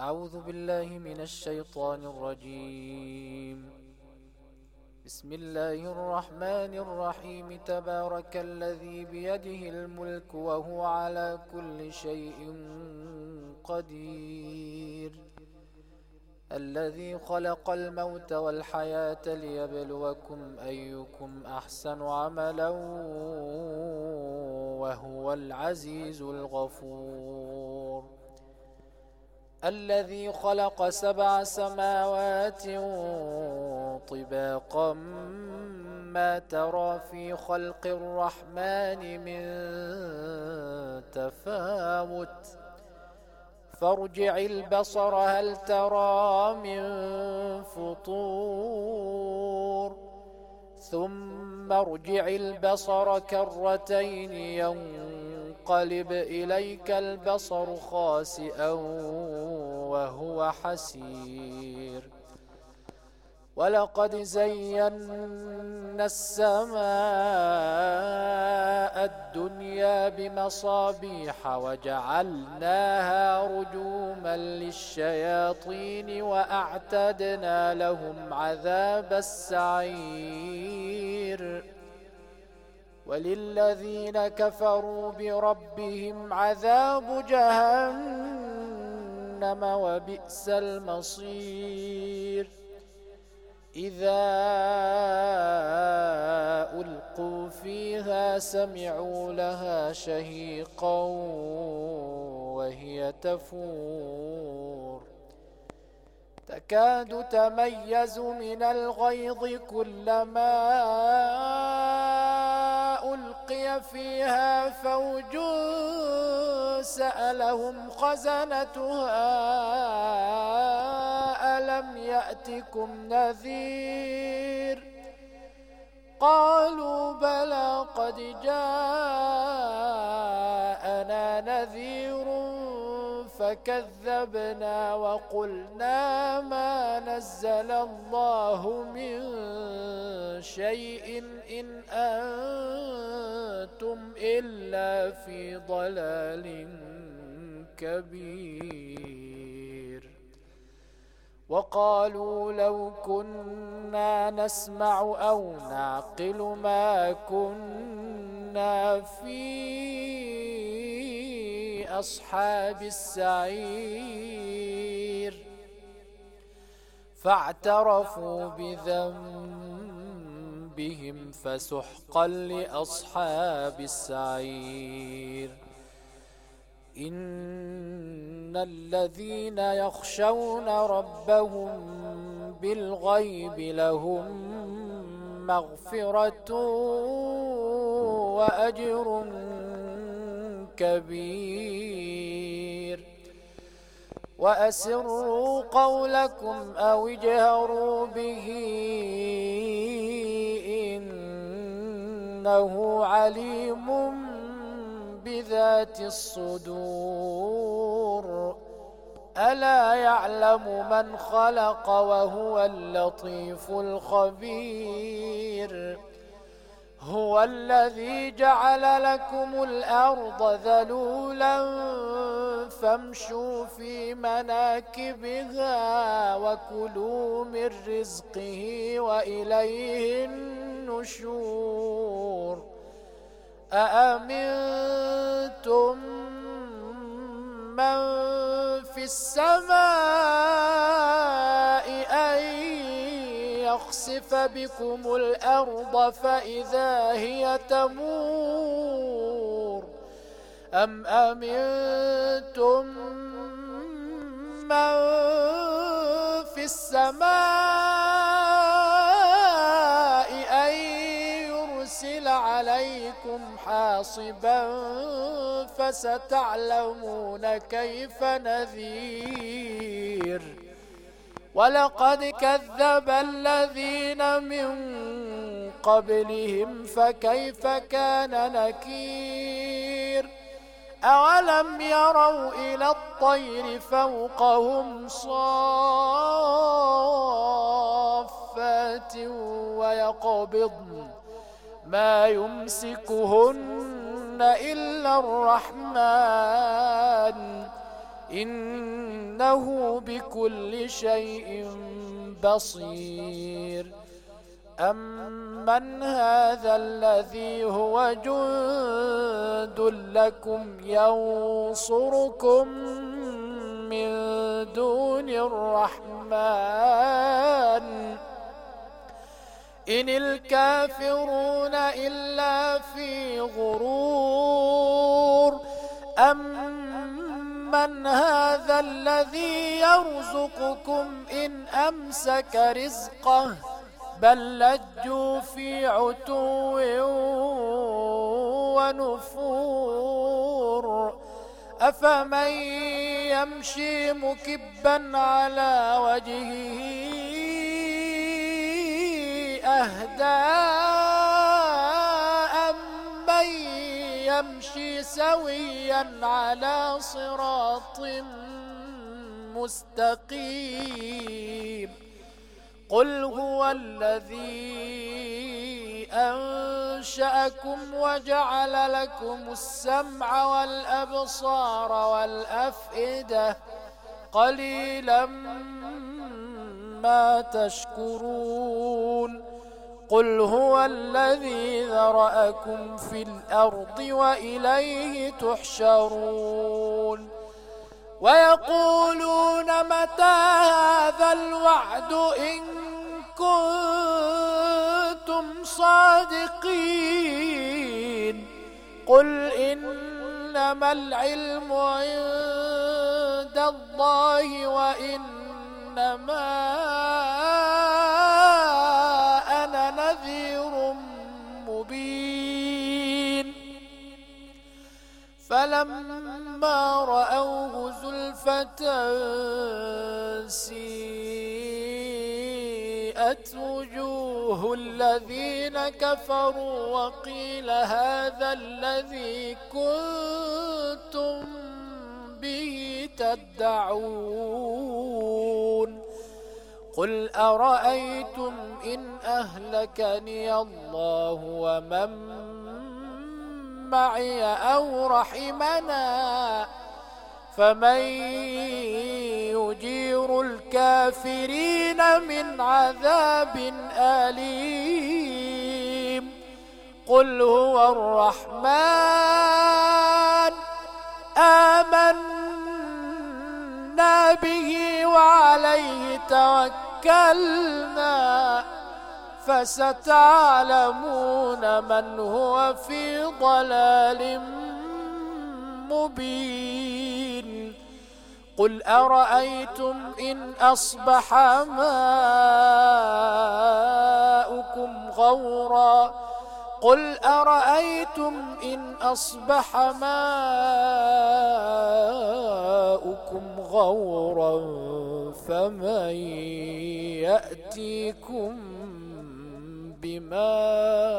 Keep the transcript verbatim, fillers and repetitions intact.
أعوذ بالله من الشيطان الرجيم. بسم الله الرحمن الرحيم. تبارك الذي بيده الملك وهو على كل شيء قدير، الذي خلق الموت والحياة ليبلوكم أيكم أحسن عملا وهو العزيز الغفور. الذي خلق سبع سماوات طباقا ما ترى في خلق الرحمن من تفاوت فارجع البصر هل ترى من فطور ثم ارجع البصر كرتين ينقلب إليك البصر خاسئا وهو حسير. ولقد زينا السماء الدنيا بمصابيح وجعلناها رجوما للشياطين وأعتدنا لهم عذاب السعير. وللذين كفروا بربهم عذاب جهنم وبئس المصير. إذا ألقوا فيها سمعوا لها شهيقا وهي تفور تكاد تميز من الغيظ كلما ألقي فيها فوج سألهم خزنتها ألم يأتكم نذير قالوا بلى قد جاءنا نذير فكذبنا وقلنا ما نزل الله من شيء إن أنتم إلا في ضلال كبير. وقالوا لو كنا نسمع أو نعقل ما كنا في أصحاب السعير فاعترفوا بذنبهم فسحقا لأصحاب السعير. إن الذين يخشون ربهم بالغيب لهم مغفرة وأجر كبير. وأسروا قولكم أو اجهروا به إنه عليم بذات الصدور. ألا يعلم من خلق وهو اللطيف الخبير. هو الذي جعل لكم الأرض ذلولا فامشوا في مناكبها وكلوا من رزقه وإليه النشور. أأمنتم من في السماء أن يخسف بكم الأرض فإذا هي تمور أم أمنتم من في السماء أن يرسل عليكم حاصبا فستعلمون كيف نذير. ولقد كذب الذين من قبلهم فكيف كان نكير. أولم يروا إلى الطير فوقهم صافات ويقبضن ما يمسكهن إلا الرحمن إن إنه بكل شيء بصير. أمن هذا الذي هو جند لكم ينصركم من دون الرحمن إن الكافرون إلا في غرور. أمن هذا الذي يرزقكم إن أمسك رزقه بل لجوا في عتو ونفور. أفمن يمشي مكبا على وجهه أهدى أمن يمشي سويا على صراط مستقيم. قل هو الذي أنشأكم وجعل لكم السمع والأبصار والأفئدة قليلا ما تشكرون. قل هو الذي ذرأكم في الأرض وإليه تحشرون. ويقولون متى هذا الوعد إن كنتم صادقين. قل إنما العلم عند الله وإنما أنا نذير مبين. فلما رأوه زلفة سيئت وجوه الذين كفروا وقيل هذا الذي كنتم به تدعون. قل أرأيتم إن أهلكني الله ومن معي أو رحمنا فمن يجير الكافرين من عذاب أليم. قل هو الرحمن آمنا به وعليه توكلنا فستعلمون من هو في ضلال مبين. قل أرأيتم إن أصبح ماؤكم غورا قل أرأيتم إن أصبح ماؤكم غورا فمن يأتيكم بماء